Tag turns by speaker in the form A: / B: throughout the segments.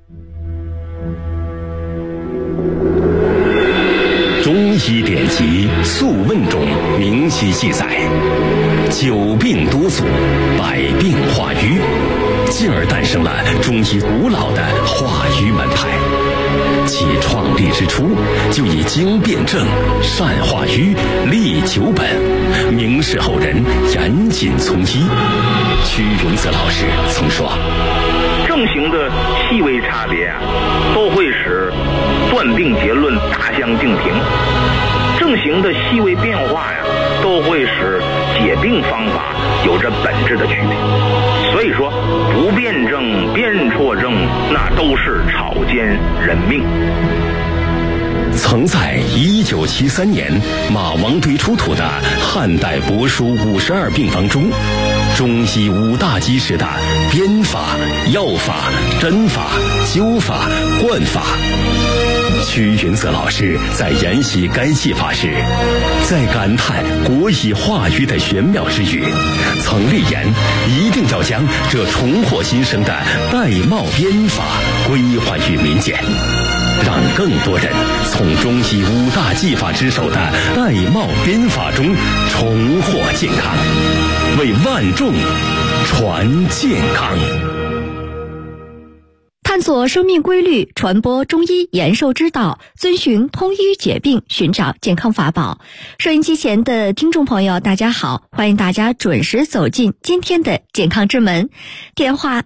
A: 中医典籍《素问》中明晰记载，久病多阻，百病化瘀，进而诞生了中医古老的化瘀门派。其创立之初，就以经辨证、善化瘀、利久本，明示后人严谨从医。屈荣泽老师曾说，
B: 症型的细微差别都会使断定结论大相径庭，症型的细微变化都会使解病方法有着本质的区别。所以说，不辩证、辨错症，那都是草菅人命。
A: 曾在1973年马王堆出土的汉代帛书52病方中，中西5大基石的编法、药法、针法、灸法、灌法。屈云泽老师在研习该技法时，在感叹国医化瘀的玄妙之余，曾立言一定要将这重获新生的玳瑁编法归还于民间，让更多人从中医5大技法之首的玳瑁编法中重获健康，为万众传健康。
C: 探索生命规律，传播中医延寿之道，遵循通医解病，寻找健康法宝。收音机前的听众朋友，大家好，欢迎大家准时走进今天的健康之门。电话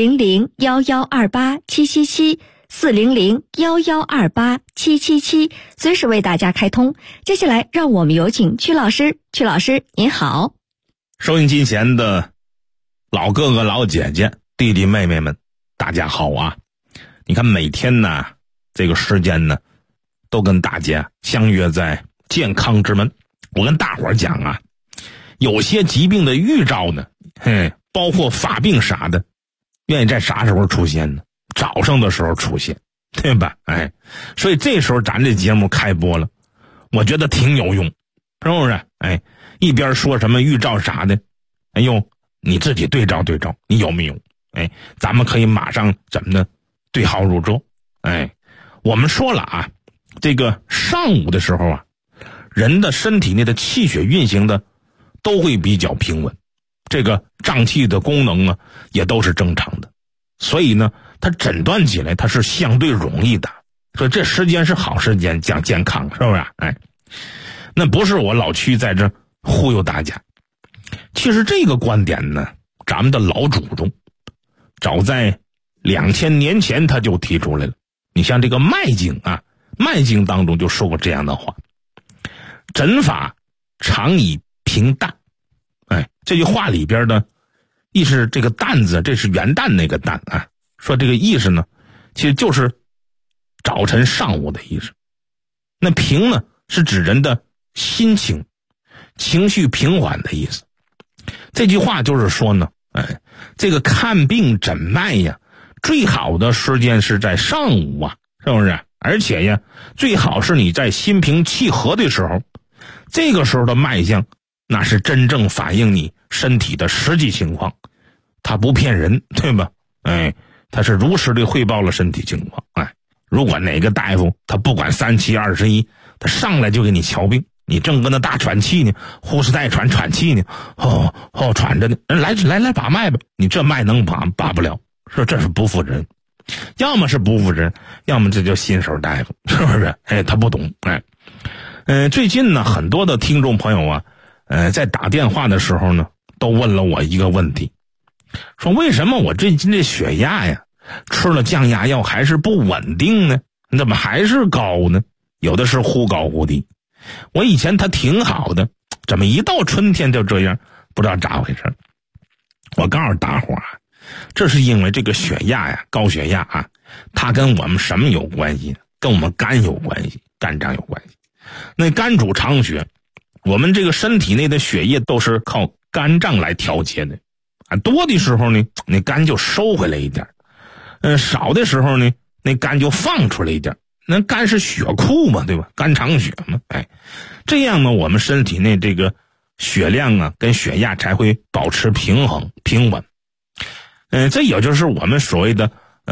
C: 400-1128-777。400-1128-777，随时为大家开通。接下来让我们有请曲老师。曲老师您好。
D: 收音机前的老哥哥老姐姐弟弟妹妹们大家好啊。你看每天呢这个时间呢都跟大家相约在健康之门。我跟大伙儿讲啊，有些疾病的预兆呢，包括发病啥的，愿意在啥时候出现呢？早上的时候出现，对吧？所以这时候咱这节目开播了，我觉得挺有用，是不是？一边说什么预兆啥的，哎呦，你自己对照对照，你有没有？咱们可以马上怎么的对号入座。我们说了啊，这个上午的时候啊，人的身体内的气血运行的都会比较平稳，这个脏器的功能啊也都是正常的，所以呢它诊断起来它是相对容易的，所以这时间是好时间讲健康，是不是？那不是我老屈在这忽悠大家。其实这个观点呢，咱们的老祖宗早在2000年前他就提出来了。你像这个脉经啊，脉经当中就说过这样的话，诊法常以平淡。这句话里边的意思，这个淡字，这是元旦那个旦啊，说这个意思呢，其实就是早晨上午的意思。那平呢，是指人的心情、情绪平缓的意思。这句话就是说呢，这个看病诊脉呀，最好的时间是在上午啊，是不是？而且呀，最好是你在心平气和的时候，这个时候的脉象，那是真正反映你身体的实际情况，它不骗人，对吧？他是如实的汇报了身体情况。如果哪个大夫他不管3七21，他上来就给你瞧病，你正跟那大喘气呢，呼哧带喘气呢，喘着呢，来把脉吧，你这脉能把不了，说这是不负责，要么是不负责，要么这叫新手大夫，是不是？他不懂。最近呢，很多的听众朋友啊，在打电话的时候呢，都问了我一个问题，说为什么我最近这血压呀，吃了降压药还是不稳定呢？怎么还是高呢？有的是忽高忽低。我以前它挺好的，怎么一到春天就这样？不知道咋回事。我告诉大伙啊，这是因为这个血压呀，高血压啊，它跟我们什么有关系呢？跟我们肝有关系，肝脏有关系。那肝主藏血，我们这个身体内的血液都是靠肝脏来调节的多的时候呢，那肝就收回来一点，少的时候呢，那肝就放出来一点。那肝是血库嘛，对吧？肝藏血嘛，这样呢，我们身体内这个血量啊跟血压才会保持平衡平稳。这也就是我们所谓的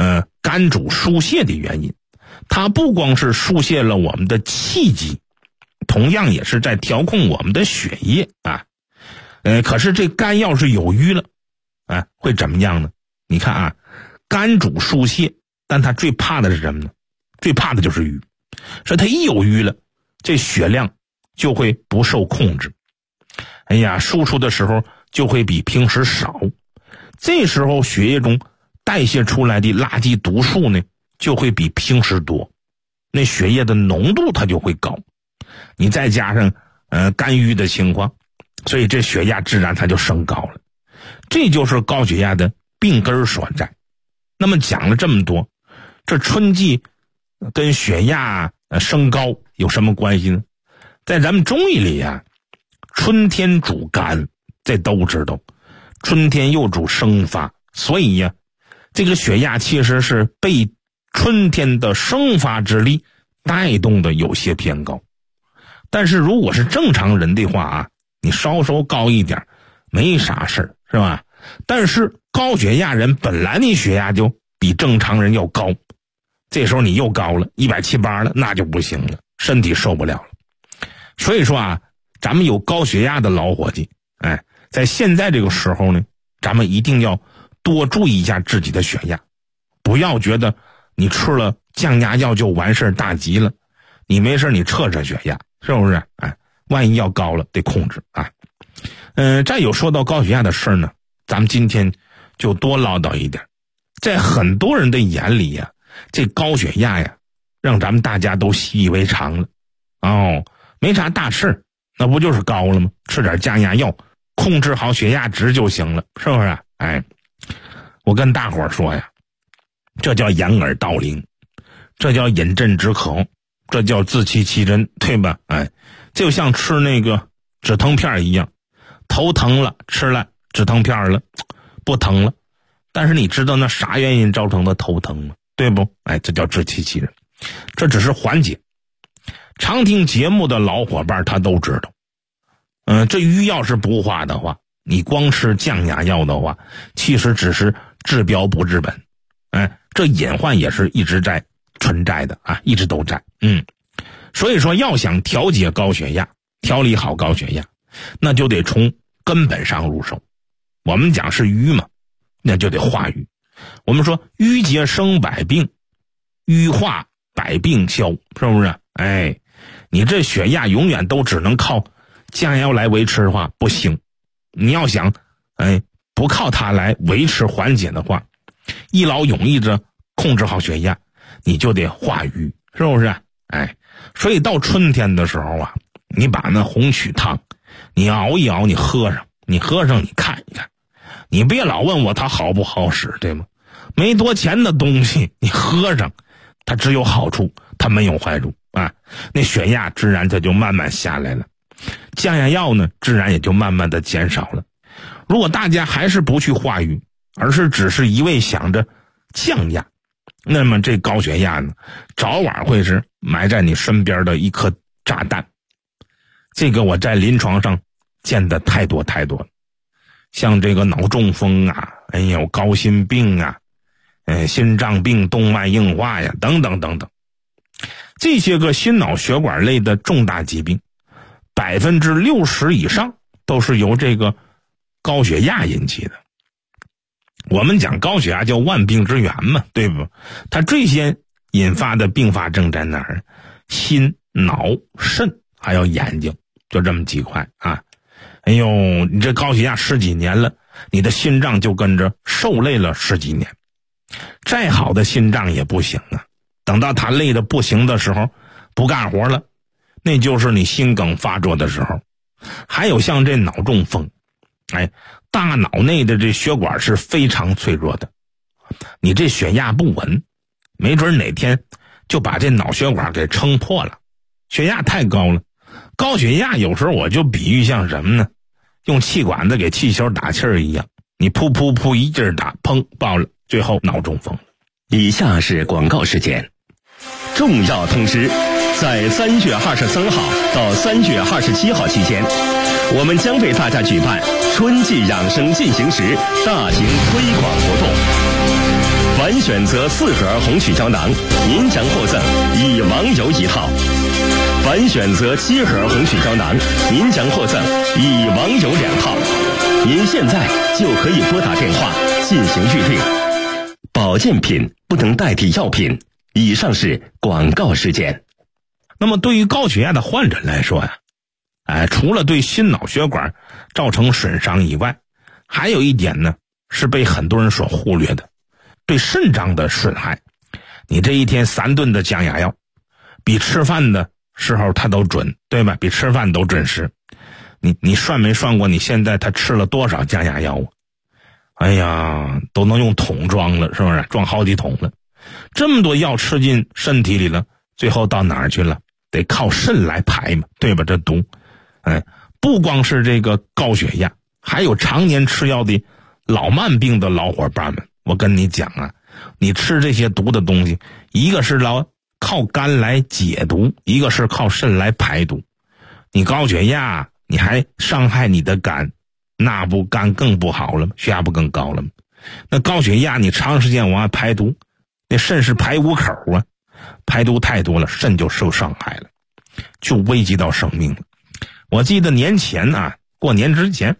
D: 肝主疏泄的原因。它不光是疏泄了我们的气机，同样也是在调控我们的血液啊。可是这肝要是有瘀了，会怎么样呢？你看啊，肝主疏泄，但它最怕的是什么呢？最怕的就是瘀。所以它一有瘀了，这血量就会不受控制。输出的时候就会比平时少，这时候血液中代谢出来的垃圾毒素呢，就会比平时多，那血液的浓度它就会高。你再加上肝郁的情况，所以这血压自然它就升高了。这就是高血压的病根所在。那么讲了这么多，这春季跟血压升高有什么关系呢？在咱们中医里啊，春天主肝，这都知道，春天又主生发，所以呀，这个血压其实是被春天的生发之力带动的有些偏高。但是如果是正常人的话啊，你稍高一点没啥事儿，是吧？但是高血压人本来你血压就比正常人要高，这时候你又高了170、180了，那就不行了，身体受不了了。所以说啊，咱们有高血压的老伙计，在现在这个时候呢，咱们一定要多注意一下自己的血压，不要觉得你吃了降压药就完事大吉了，你没事你测测血压，是不是？万一要高了得控制啊。再有说到高血压的事儿呢，咱们今天就多唠叨一点。在很多人的眼里呀，这高血压呀，让咱们大家都习以为常了。没啥大事，那不就是高了吗？吃点降压药，控制好血压值就行了，是不是？我跟大伙儿说呀，这叫掩耳盗铃，这叫饮鸩止渴，这叫自欺欺人，对吧？就像吃那个止疼片一样，头疼了吃了止疼片了，不疼了，但是你知道那啥原因造成的头疼吗？对不？这叫自欺欺人，这只是缓解。常听节目的老伙伴他都知道，这瘀要是不化的话，你光吃降压药的话，其实只是治标不治本，这隐患也是一直在存在的啊，一直都在。所以说要想调节高血压，调理好高血压，那就得从根本上入手。我们讲是瘀嘛，那就得化瘀。我们说瘀结生百病，瘀化百病消，是不是？你这血压永远都只能靠降压药来维持的话不行，你要想不靠它来维持缓解的话，一劳永逸着控制好血压，你就得化瘀，是不是？所以到春天的时候啊，你把那红曲汤你熬一熬，你喝上你看一看，你别老问我它好不好使，对吗？没多钱的东西你喝上，它只有好处，它没有坏处啊。那血压自然它就慢慢下来了，降压药呢自然也就慢慢的减少了。如果大家还是不去化瘀，而是只是一味想着降压，那么这高血压呢早晚会是埋在你身边的一颗炸弹。这个我在临床上见的太多了，像这个脑中风啊，高心病啊，心脏病、动脉硬化呀，等等等等，这些个心脑血管类的重大疾病，60%以上都是由这个高血压引起的。我们讲高血压叫万病之源嘛，对不？它最先引发的并发症在哪儿？心、脑、肾还有眼睛，就这么几块啊。你这高血压10几年了，你的心脏就跟着受累了10几年。再好的心脏也不行啊，等到它累得不行的时候，不干活了，那就是你心梗发作的时候。还有像这脑中风，大脑内的这血管是非常脆弱的，你这血压不稳，没准哪天就把这脑血管给撑破了。血压太高了，高血压有时候我就比喻像什么呢？用气管子给气球打气儿一样，你噗噗噗一劲儿打，砰爆了，最后脑中风。
A: 以下是广告时间。重要通知，在3月23号到3月27号期间，我们将为大家举办春季养生进行时大型推广活动，凡选择4盒红曲胶囊，您将获赠以网友1套；凡选择7盒红曲胶囊，您将获赠以网友2套。您现在就可以拨打电话进行预定。保健品不能代替药品。以上是广告时间。
D: 那么对于高血压的患者来说呀，除了对心脑血管造成损伤以外，还有一点呢是被很多人所忽略的，对肾脏的损害。你这一天3顿的降压药，比吃饭的时候它都准，对吧？比吃饭都准时。你算没算过你现在他吃了多少降压药啊？哎呀，都能用桶装了，是不是？装好几桶了。这么多药吃进身体里了，最后到哪儿去了？得靠肾来排嘛，对吧？这毒，不光是这个高血压，还有常年吃药的老慢病的老伙伴们，我跟你讲啊，你吃这些毒的东西，一个是靠肝来解毒，一个是靠肾来排毒。你高血压，你还伤害你的肝，那不肝更不好了吗？血压不更高了吗？那高血压你长时间往外排毒，那肾是排污口啊，排毒太多了，肾就受伤害了，就危及到生命了。我记得年前过年之前，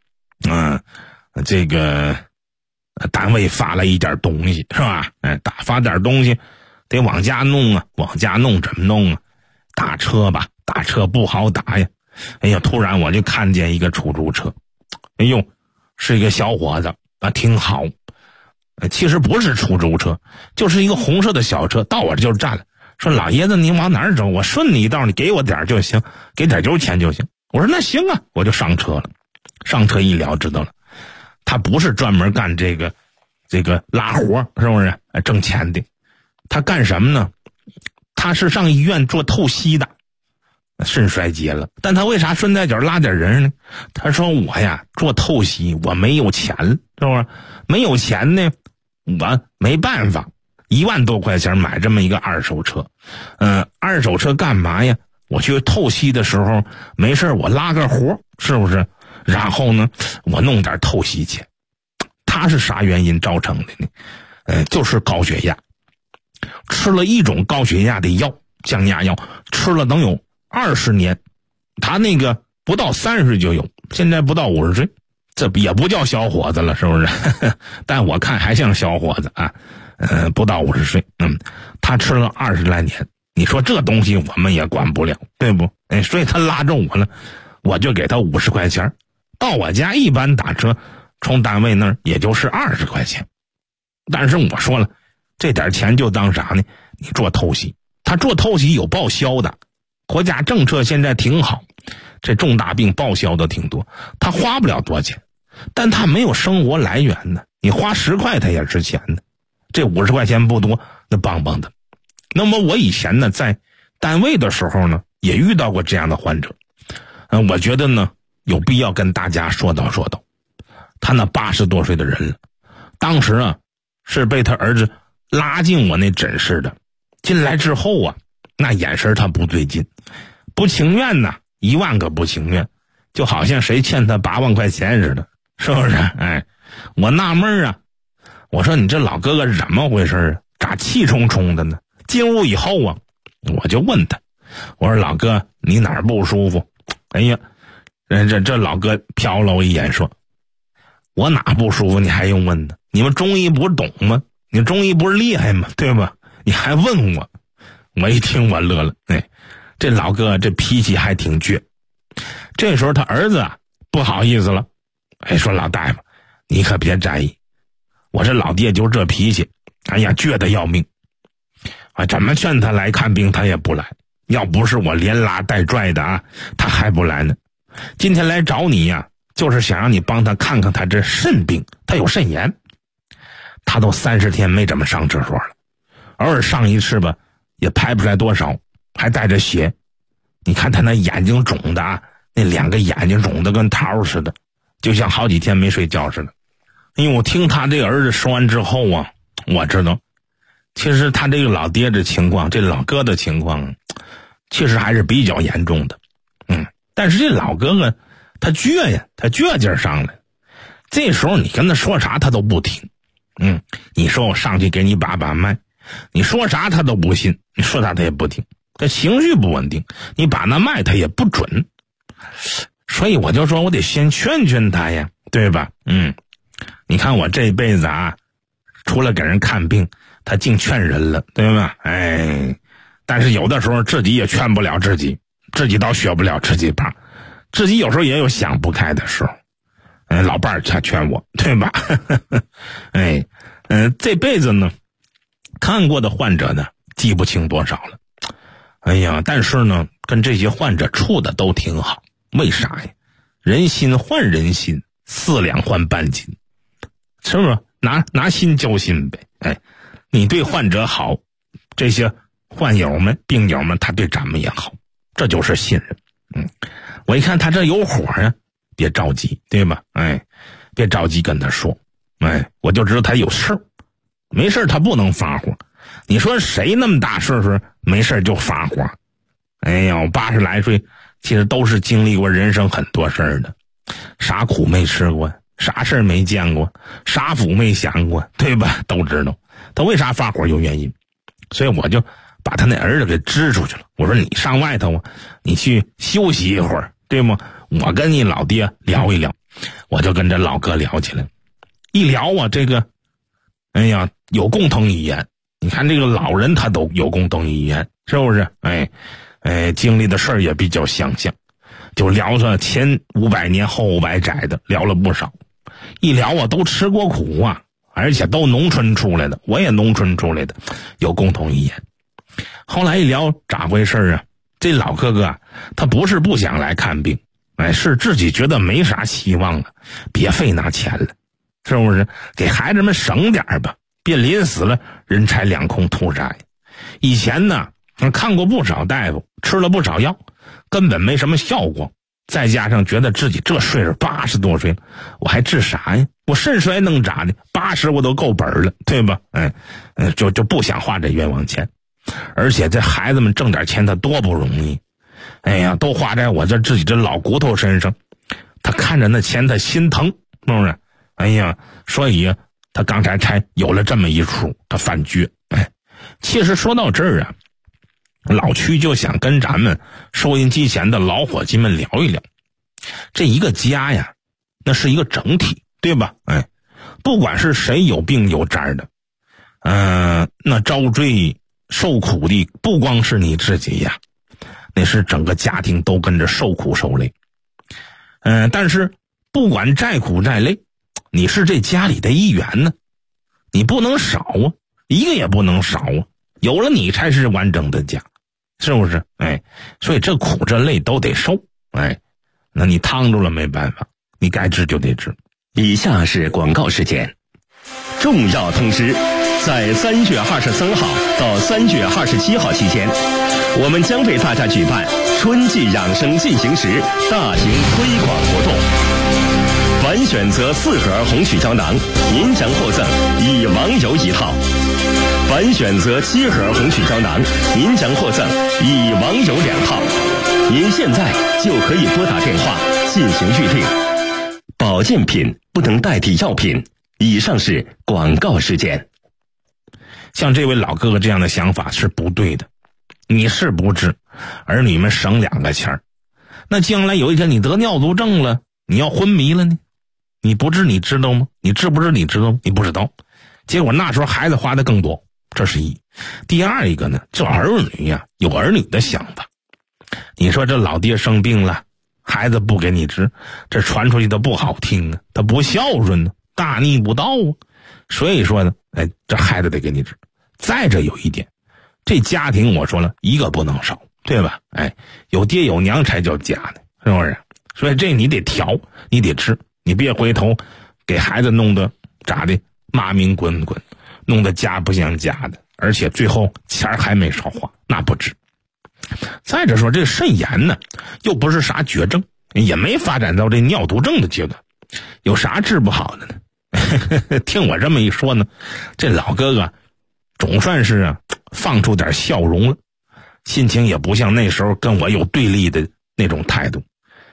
D: 这个单位发了一点东西，是吧？发点东西得往家弄啊，往家弄怎么弄啊？打车吧，打车不好打呀。哎呀，突然我就看见一个出租车，哎呦，是一个小伙子挺好。其实不是出租车，就是一个红色的小车，到我这就站了，说老爷子你往哪儿走？我顺你一道，你给我点就行，给点油钱就行。我说那行啊，我就上车了。上车一聊知道了，他不是专门干这个拉活，是不是挣钱的？他干什么呢？他是上医院做透析的，肾衰竭了。但他为啥顺带脚拉点人呢？他说我呀做透析，我没有钱，是不是？没有钱呢，我没办法，1万多块钱买这么一个二手车。二手车干嘛呀？我去透析的时候没事我拉个活，是不是？然后呢我弄点透析钱。他是啥原因造成的呢？就是高血压，吃了一种高血压的药，降压药，吃了能有20年。他那个不到30就有，现在不到50岁，这也不叫小伙子了，是不是？但我看还像小伙子啊。不到50岁，他吃了20来年。你说这东西我们也管不了，对不？所以他拉着我了，我就给他50块钱。到我家一般打车从单位那儿也就是20块钱。但是我说了，这点钱就当啥呢？你做透析，他做透析有报销的，国家政策现在挺好，这重大病报销的挺多，他花不了多钱，但他没有生活来源呢，你花10块他也值钱呢，这50块钱不多，那棒棒的。那么我以前呢在单位的时候呢也遇到过这样的患者，我觉得呢有必要跟大家说道。他那80多岁的人了，当时是被他儿子拉进我那诊室的，进来之后那眼神他不对劲，不情愿呐，1万个不情愿，就好像谁欠他8万块钱似的，是不是？我纳闷我说你这老哥哥是怎么回事咋气冲冲的呢？进屋以后我就问他，我说老哥你哪儿不舒服？哎呀，这老哥瞟了我一眼说，我哪不舒服你还用问呢？你们中医不是懂吗？你中医不是厉害吗？对吧？你还问我？我一听我乐了，这老哥这脾气还挺倔。这时候他儿子不好意思了，说老大夫你可别在意，我这老爹就这脾气，哎呀倔得要命怎么劝他来看病他也不来，要不是我连拉带拽的他还不来呢。今天来找你就是想让你帮他看看他这肾病，他有肾炎，他都30天没怎么上厕所了，偶尔上一次吧也排不出来多少，还带着血。你看他那眼睛肿的那2个眼睛肿的跟桃似的，就像好几天没睡觉似的。因为我听他这个儿子说完之后我知道其实他这个老爹的情况，这老哥的情况其实还是比较严重的。但是这老哥哥他倔呀，他倔劲儿上来。这时候你跟他说啥他都不听。你说我上去给你把脉，你说啥他都不信，你说啥他也不听，他情绪不稳定，你把那脉他也不准。所以我就说我得先劝劝他呀，对吧？你看我这辈子啊，除了给人看病，他净劝人了，对吧？但是有的时候自己也劝不了自己，自己倒学不了自己吧，自己有时候也有想不开的时候。老伴儿才劝我，对吧？这辈子呢，看过的患者呢记不清多少了。但是呢，跟这些患者处的都挺好。为啥呀？人心换人心，4两换半斤，是不是？拿心交心呗。你对患者好，这些患友们、病友们，他对咱们也好，这就是信任。我一看他这有火呀，别着急，对吧？别着急跟他说。我就知道他有事儿，没事他不能发火。你说谁那么大岁数没事就发火？我80来岁，其实都是经历过人生很多事儿的，啥苦没吃过，啥事儿没见过，啥福没享过，对吧？都知道他为啥发火有原因。所以我就把他那儿子给支出去了。我说你上外头啊，你去休息一会儿，对吗？我跟你老爹聊一聊。我就跟这老哥聊起来，一聊啊，这个有共同语言。你看这个老人他都有共同语言，是不是？经历的事儿也比较相像，就聊着前500年后500载的，聊了不少。一聊啊，都吃过苦啊，而且都农村出来的，我也农村出来的，有共同语言。后来一聊咋回事啊？这老哥哥他不是不想来看病，是自己觉得没啥希望了，别费那钱了，是不是？给孩子们省点吧，别临死了人财两空图啥呀？以前呢，看过不少大夫，吃了不少药，根本没什么效果。再加上觉得自己这岁数80多岁了，我还治啥呀？我肾衰能咋的？80我都够本了，对吧？就不想花这冤枉钱。而且这孩子们挣点钱他多不容易，都花在我自己这老骨头身上，他看着那钱他心疼，是不是？所以他刚才有了这么一出，他犯倔。其实说到这儿啊，老曲就想跟咱们收音机前的老伙计们聊一聊，这一个家呀，那是一个整体，对吧？不管是谁有病有灾的，那遭罪受苦的不光是你自己呀，那是整个家庭都跟着受苦受累。但是不管再苦再累，你是这家里的一员呢，你不能少啊，一个也不能少啊，有了你才是完整的家，是不是？所以这苦这累都得受。那你趟住了没办法，你该治就得治。
A: 以下是广告时间。重要通知，在3月23号到3月27号期间，我们将为大家举办春季养生进行时大型推广活动。凡选择4盒红曲胶囊，您将获赠以网友1套；凡选择7盒红曲胶囊，您将获赠以网友2套。您现在就可以拨打电话进行预定。保健品不能代替药品。以上是广告时间。
D: 像这位老哥哥这样的想法是不对的，你是不治，儿女们省2个钱儿。那将来有一天你得尿毒症了，你要昏迷了呢，你不治你知道吗？你治不治你知道吗？你不知道。结果那时候孩子花的更多，这是一。第二一个呢，这儿女呀，有儿女的想法。你说这老爹生病了，孩子不给你治，这传出去的不好听啊，他不孝顺呢，大逆不道啊。所以说呢，这孩子得给你治。再者有一点，这家庭我说了一个不能少，对吧？有爹有娘才叫家呢，是不是？所以这你得调，你得治，你别回头给孩子弄得咋的骂名滚滚，弄得家不像家的，而且最后钱还没少花，那不治。再者说这肾炎呢，又不是啥绝症，也没发展到这尿毒症的阶段，有啥治不好的呢？听我这么一说呢，这老哥哥总算是放出点笑容了，心情也不像那时候跟我有对立的那种态度。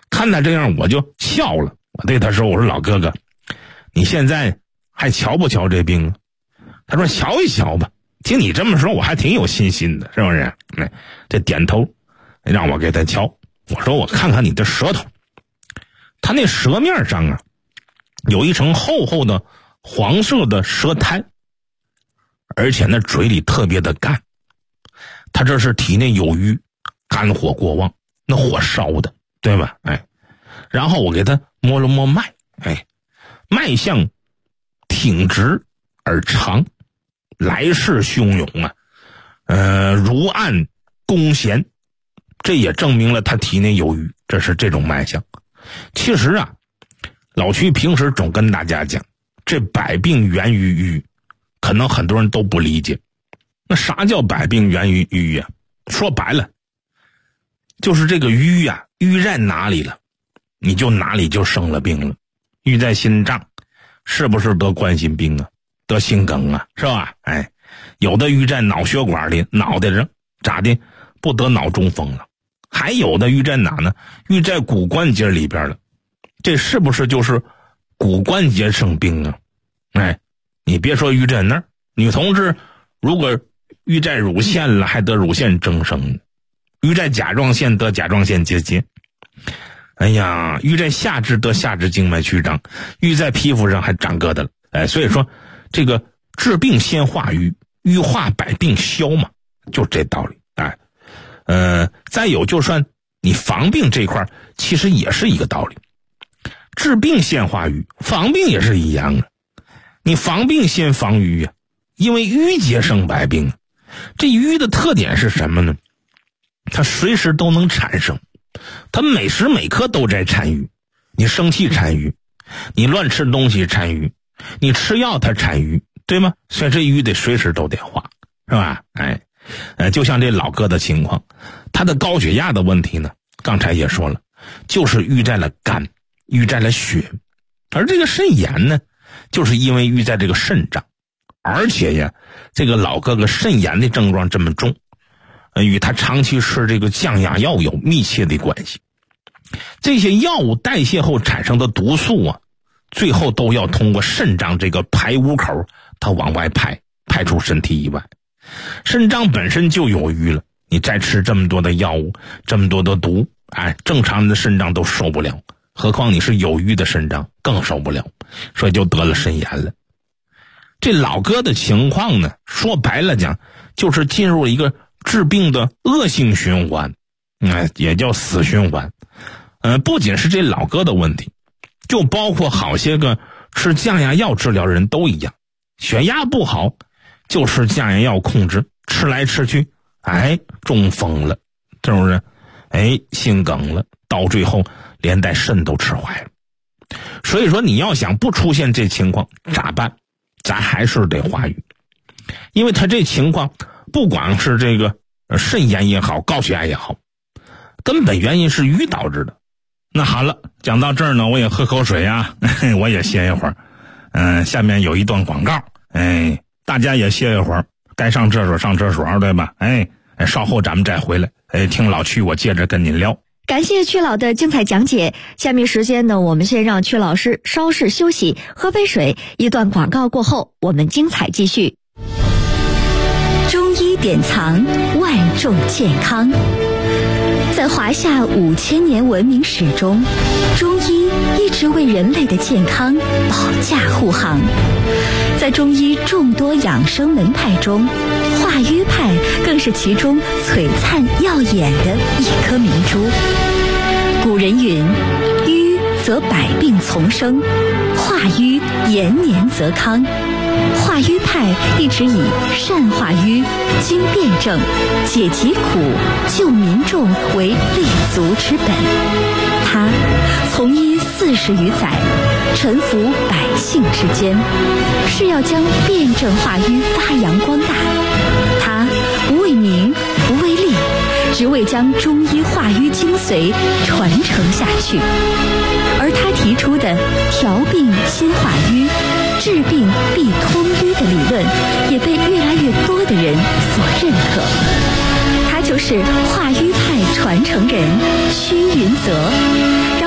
D: 看他这样我就笑了，我对他说，我说老哥哥，你现在还瞧不瞧这病啊？他说瞧一瞧吧。听你这么说我还挺有信心的，是不是？这点头让我给他瞧。我说我看看你的舌头，他那舌面上啊有一层厚厚的黄色的舌苔，而且那嘴里特别的干，他这是体内有瘀，肝火过旺，那火烧的，对吧？然后我给他摸了摸脉，脉象挺直而长，来势汹涌啊，如按弓弦，这也证明了他体内有瘀，这是这种脉象。其实啊，老曲平时总跟大家讲，这百病源于瘀，可能很多人都不理解。那啥叫百病源于瘀呀？说白了，就是这个瘀呀，瘀在哪里了，你就哪里就生了病了。瘀在心脏，是不是得冠心病啊？得心梗啊，是吧？有的瘀在脑血管里，脑袋上咋的不得脑中风了？还有的瘀在哪呢？瘀在骨关节里边了，这是不是就是骨关节生病啊？你别说瘀在那儿，女同志如果瘀在乳腺了，还得乳腺增生；瘀在甲状腺得甲状腺结节。瘀在下肢得下肢静脉曲张，瘀在皮肤上还长疙瘩了。所以说这个治病先化瘀，瘀化百病消嘛，就这道理。再有就算你防病这块其实也是一个道理，治病先化瘀，防病也是一样的。你防病先防瘀啊，因为瘀结生百病。这瘀的特点是什么呢？它随时都能产生，它每时每刻都在产瘀。你生气产瘀，你乱吃东西产瘀，你吃药它产瘀，对吗？所以这瘀得随时都得化，是吧？就像这老哥的情况，他的高血压的问题呢，刚才也说了，就是瘀在了肝，瘀在了血。而这个肾炎呢，就是因为瘀在这个肾脏。而且呀，这个老哥哥肾炎的症状这么重，与他长期吃这个降压药有密切的关系。这些药物代谢后产生的毒素啊，最后都要通过肾脏这个排污口，它往外排出身体以外。肾脏本身就有瘀了，你再吃这么多的药物，这么多的毒，正常的肾脏都受不了，何况你是有瘀的肾脏更受不了，所以就得了肾炎了。这老哥的情况呢，说白了讲，就是进入了一个治病的恶性循环，也叫死循环。不仅是这老哥的问题，就包括好些个吃降压药治疗的人都一样，血压不好就吃降压药控制，吃来吃去，中风了，是不是？心梗了，到最后连带肾都吃坏了。所以说你要想不出现这情况咋办？咱还是得化瘀，因为他这情况不光是这个肾炎也好，高血压也好，根本原因是瘀导致的。那好了，讲到这儿呢，我也喝口水啊，我也歇一会儿。下面有一段广告，大家也歇一会儿，该上厕所上厕所，对吧？稍后咱们再回来，听老曲我接着跟您聊。
C: 感谢曲老的精彩讲解。下面时间呢，我们先让曲老师稍事休息，喝杯水。一段广告过后，我们精彩继续。中医典藏，万众健康。在华夏5000年文明史中，中医一直为人类的健康保驾护航。在中医众多养生门派中，化瘀派更是其中璀璨耀眼的一颗明珠。古人云：瘀则百病丛生，化瘀延年则康。化瘀派一直以善化瘀、经辩证、解疾苦、救民众为立足之本。他从医40余载，沉浮百姓之间，是要将辩证化瘀发扬光大。他不为名，不为利，只为将中医化瘀精髓传承下去。而他提出的调病先化淤，治病必通瘀的理论，也被越来越多的人所认可。他就是化瘀派传承人屈云泽。让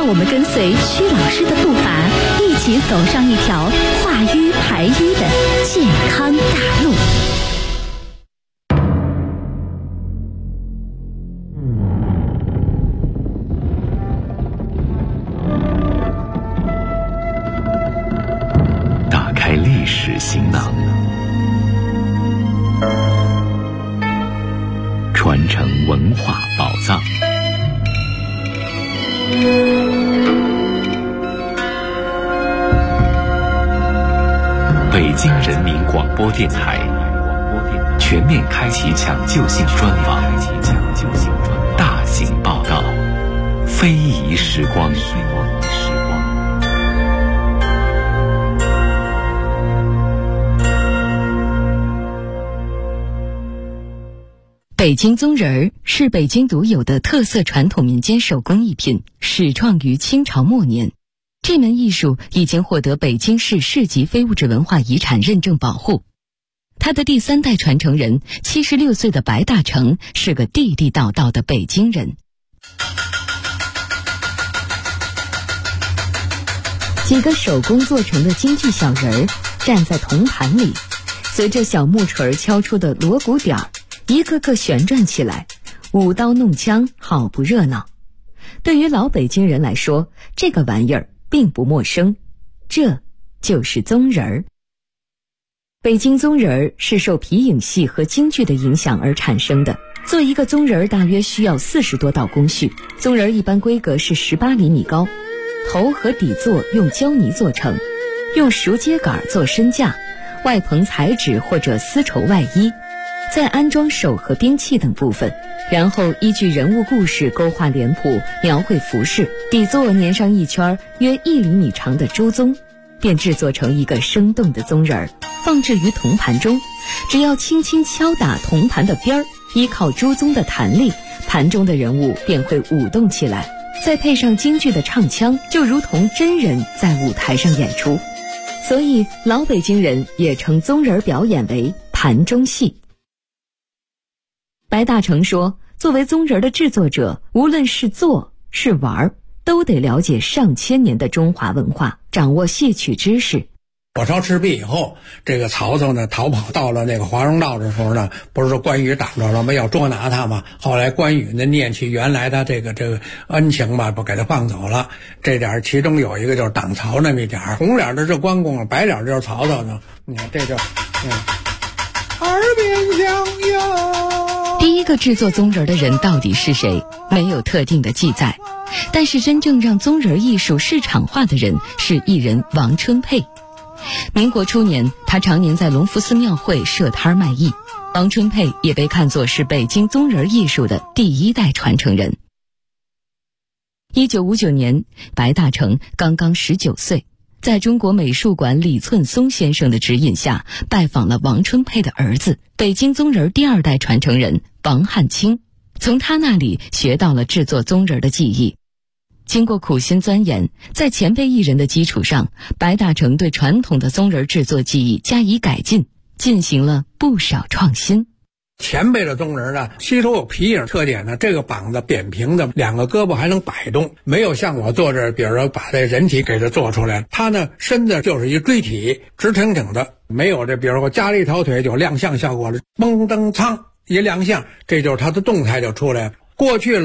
C: 让我们跟随曲老师的步伐，一起走上一条化瘀排瘀的健康大路。
A: 打开历史行囊，传承文化宝藏。北京人民广播电台全面开启抢救性专访，大型报道，非遗时光。
E: 北京宗人儿是北京独有的特色传统民间手工艺品，始创于清朝末年。这门艺术已经获得北京市市级非物质文化遗产认证保护。他的第3代传承人76岁的白大成是个地地道道的北京人。几个手工做成的京剧小人儿站在铜盘里，随着小木锤敲出的锣鼓点儿，一个个旋转起来，舞刀弄枪，好不热闹。对于老北京人来说，这个玩意儿并不陌生，这就是宗人儿。北京宗人儿是受皮影戏和京剧的影响而产生的。做一个宗人儿大约需要40多道工序，宗人儿一般规格是18厘米高，头和底座用胶泥做成，用熟秸秆做身架，外棚彩纸或者丝绸外衣，再安装手和兵器等部分，然后依据人物故事勾画脸谱，描绘服饰，底座粘上一圈约1厘米长的朱宗，便制作成一个生动的宗人儿，放置于铜盘中。只要轻轻敲打铜盘的边儿，依靠朱宗的弹力，盘中的人物便会舞动起来，再配上京剧的唱腔，就如同真人在舞台上演出。所以老北京人也称宗人表演为盘中戏。白大成说，作为宗人的制作者，无论是做是玩，都得了解上千年的中华文化，掌握戏曲知识。
F: 火烧赤壁以后，这个曹操呢逃跑到了那个华容道的时候呢，不是说关羽挡着了吗？要捉拿他嘛。后来关羽呢念起原来的这个恩情吧，不给他放走了。这点其中有一个就是挡曹那么一点，红脸的是关公，白脸就是曹操呢。你看这就耳边响哟。
E: 第一个制作宗人的人到底是谁？没有特定的记载。但是真正让宗人艺术市场化的人是艺人王春佩。民国初年，他常年在隆福寺庙会设摊卖艺。王春佩也被看作是北京宗人艺术的第1代传承人。1959年，白大成刚刚19岁，在中国美术馆李寸松先生的指引下，拜访了王春佩的儿子，北京宗人第2代传承人王汉卿，从他那里学到了制作宗人的技艺。经过苦心钻研，在前辈艺人的基础上，白大成对传统的宗人制作技艺加以改进，进行了不少创新。
F: 前辈的宗人呢，吸收有皮影特点呢，这个膀子扁平的，2个胳膊还能摆动，没有像我做这，比如说把这人体给它做出来，他呢身子就是一锥体，直挺挺的，没有这，比如说加了一条腿就亮相效果了，蹦蹬苍一亮相，这就是他的动态就出来了。过去